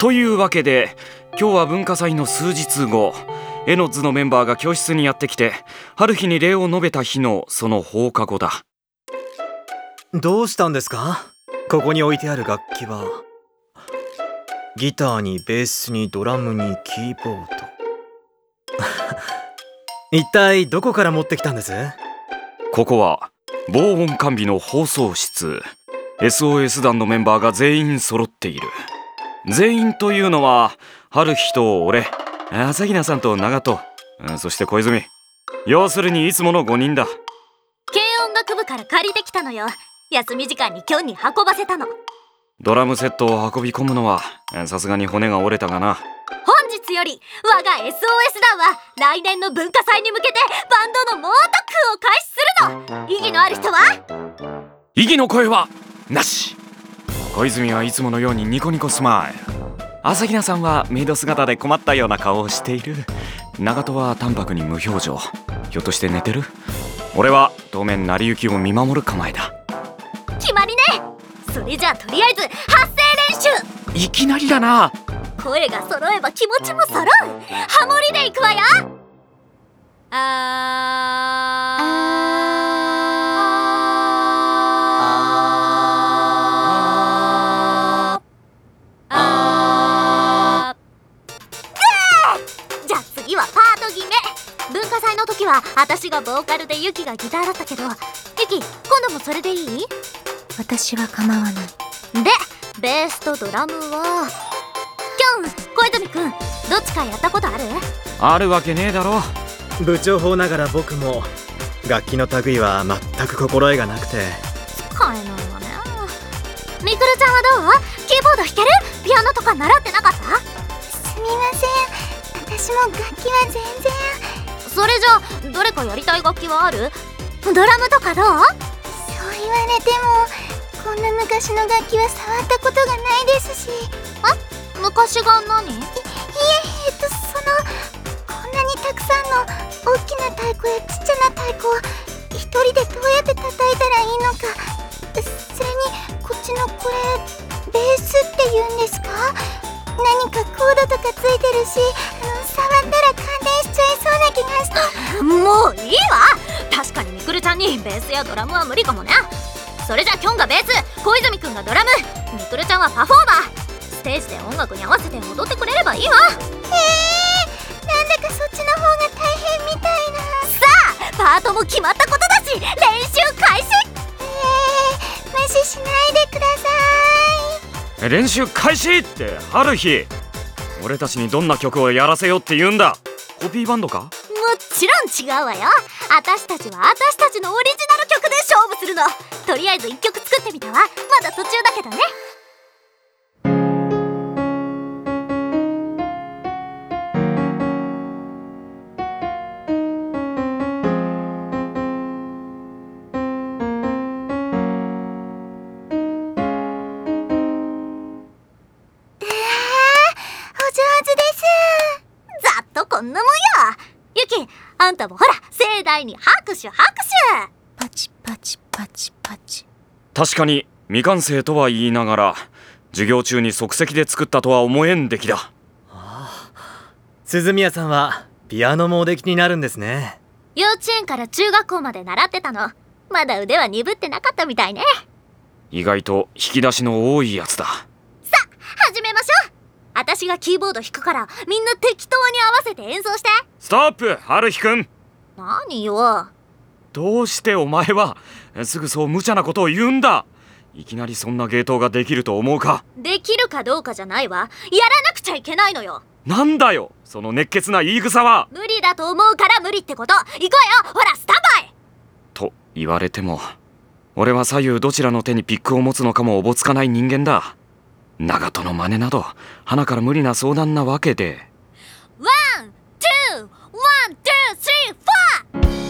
というわけで今日は文化祭の数日後、エノッズのメンバーが教室にやってきて春日に礼を述べた日のその放課後だ。 どうしたんですか？ここに置いてある楽器はギターにベースにドラムにキーボード一体どこから持ってきたんです？ ここは防音完備の放送室。 SOS 団のメンバーが全員揃っている。全員というのは春日と俺、朝比奈さんと長門、そして小泉。要するにいつもの5人だ。 軽音楽部から借りてきたのよ。休み時間にキョンに運ばせたの。 ドラムセットを運び込むのはさすがに骨が折れたがな。 本日より我が SOS 団は来年の文化祭に向けてバンドの猛特訓を開始するの。異議のある人は？ 異議の声はなし。小泉はいつものようにニコニコスマイル。朝比奈さんはメイド姿で困ったような顔をしている。長門は淡白に無表情。ひょっとして寝てる？俺は当面成り行きを見守る構えだ。 決まりね。それじゃあとりあえず発声練習。 いきなりだな。 声が揃えば気持ちも揃う。ハモリでいくわよ。じゃあ次はパート決め。文化祭の時は私がボーカルでユキがギターだったけど、ユキ今度もそれでいい？ 私は構わない。 でベースとドラムはキョン、小泉くん、どっちかやったことある？ あるわけねえだろ。 部長法ながら僕も楽器の類は全く心得がなくて。 使えないわね。みくるちゃんはどう？キーボード弾ける？ピアノとか習ってなかった？ すみません、私も楽器は全然。 それじゃあどれかやりたい楽器はある？ドラムとかどう？ そう言われてもこんな昔の楽器は触ったことがないですし。 昔が何？ こんなにたくさんの大きな太鼓やちっちゃな太鼓を一人でどうやって叩いたらいいのか。それにこっちのこれベースって言うんですか？何かコードとかついてるし、触ったら感電しちゃいそうな気がして。 もういいわ。確かにみくるちゃんにベースやドラムは無理かもね。それじゃあキョンがベース、小泉くんがドラム、みくるちゃんはパフォーマー。ステージで音楽に合わせて踊ってくれればいいわ。 なんだかそっちの方が大変みたいな。 さあパートも決まったことだし練習開始。 無視しないでください。 練習開始って春日、俺たちにどんな曲をやらせようって言うんだ？コピーバンドか？ もちろん違うわよ。私たちは私たちのオリジナル曲で勝負するの。とりあえず1曲作ってみたわ。まだ途中だけどね。ざっとこんなもんよ。ユキ、あんたもほら盛大に拍手拍手。 パチパチパチパチ。 確かに未完成とは言いながら授業中に即席で作ったとは思えん出来だ。 鈴宮さんはピアノもおできになるんですね。 幼稚園から中学校まで習ってたの。まだ腕は鈍ってなかったみたいね。 意外と引き出しの多いやつだ。 さあ始めましょう。私がキーボード弾くからみんな適当に合わせて演奏して。 ストップ、春日くん。 何よ。 どうしてお前はすぐそう無茶なことを言うんだ。いきなりそんな芸当ができると思うか？ できるかどうかじゃないわ。やらなくちゃいけないのよ。 なんだよその熱血な言い草は。 無理だと思うから無理ってこと。行こうよ。ほらスタンバイと言われても俺は左右どちらの手にピックを持つのかもおぼつかない人間だ。長門の真似など鼻から無理な相談なわけで。 ワン、ツー、ワン、ツー、スリー、フォー。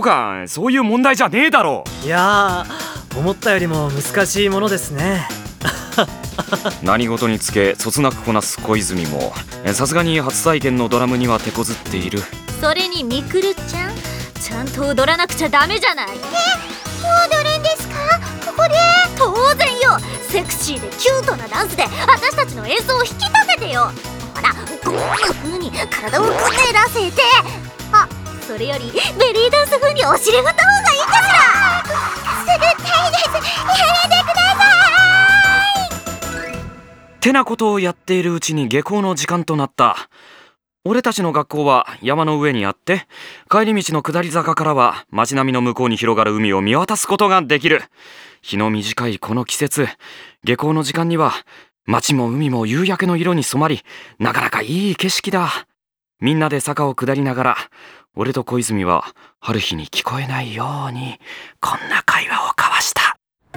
かそういう問題じゃねえだろ。 いやー、思ったよりも難しいものですね。 何事につけそつなくこなす小泉もさすがに初体験のドラムには手こずっている。 それにみくるちゃん、ちゃんと踊らなくちゃダメじゃない。 もう踊るんですか、ここで。 当然よ。セクシーでキュートなダンスで私たちの演奏を引き立ててよ。ほら、こんな風に体をくねらせて。あ、それよりベリーダンス風にお尻振った方がいいかしら。 するたいです。やめてください。 てなことをやっているうちに下校の時間となった。俺たちの学校は山の上にあって、帰り道の下り坂からは街並みの向こうに広がる海を見渡すことができる。日の短いこの季節、下校の時間には街も海も夕焼けの色に染まり、なかなかいい景色だ。みんなで坂を下りながら、俺と小泉は春日に聞こえないようにこんな会話を交わした。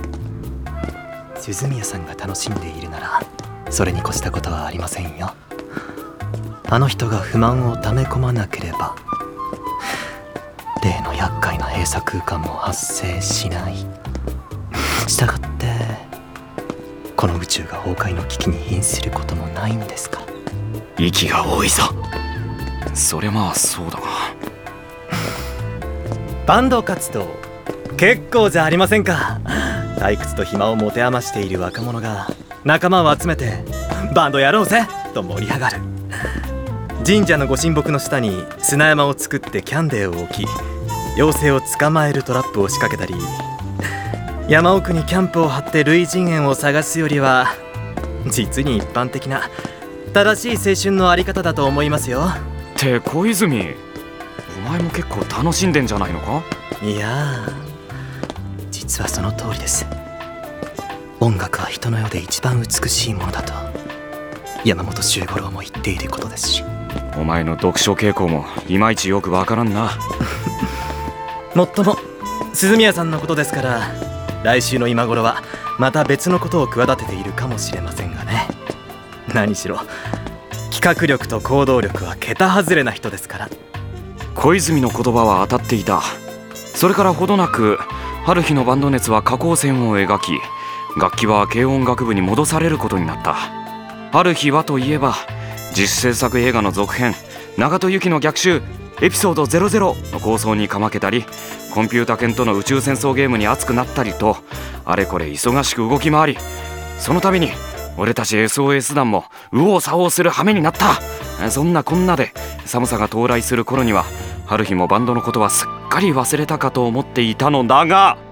鈴宮さんが楽しんでいるならそれに越したことはありませんよ。あの人が不満を溜め込まなければ例の厄介な閉鎖空間も発生しない。したがってこの宇宙が崩壊の危機に瀕することもないんですから。 息が多いぞ。それまあそうだが、 バンド活動結構じゃありませんか。退屈と暇を持て余している若者が仲間を集めてバンドやろうぜと盛り上がる。神社のご神木の下に砂山を作ってキャンデーを置き、妖精を捕まえるトラップを仕掛けたり、山奥にキャンプを張って類人猿を探すよりは実に一般的な正しい青春のあり方だと思いますよ。 って小泉、お前も結構楽しんでんじゃないのか。 いや実はその通りです。音楽は人の世で一番美しいものだと山本周五郎も言っていることですし。 お前の読書傾向もいまいちよくわからんな。 もっとも鈴宮さんのことですから、来週の今頃はまた別のことを企てているかもしれませんがね。何しろ企画力と行動力は桁外れな人ですから。 小泉の言葉は当たっていた。それからほどなく春日のバンド熱は下降線を描き、楽器は軽音楽部に戻されることになった。春日はといえば自主制作映画の続編長門由紀の逆襲エピソード00の構想にかまけたり、コンピュータ犬との宇宙戦争ゲームに熱くなったりと、あれこれ忙しく動き回り、その度に俺たち SOS 団も右往左往する羽目になった。そんなこんなで寒さが到来する頃には春日もバンドのことはすっかり忘れたかと思っていたのだが、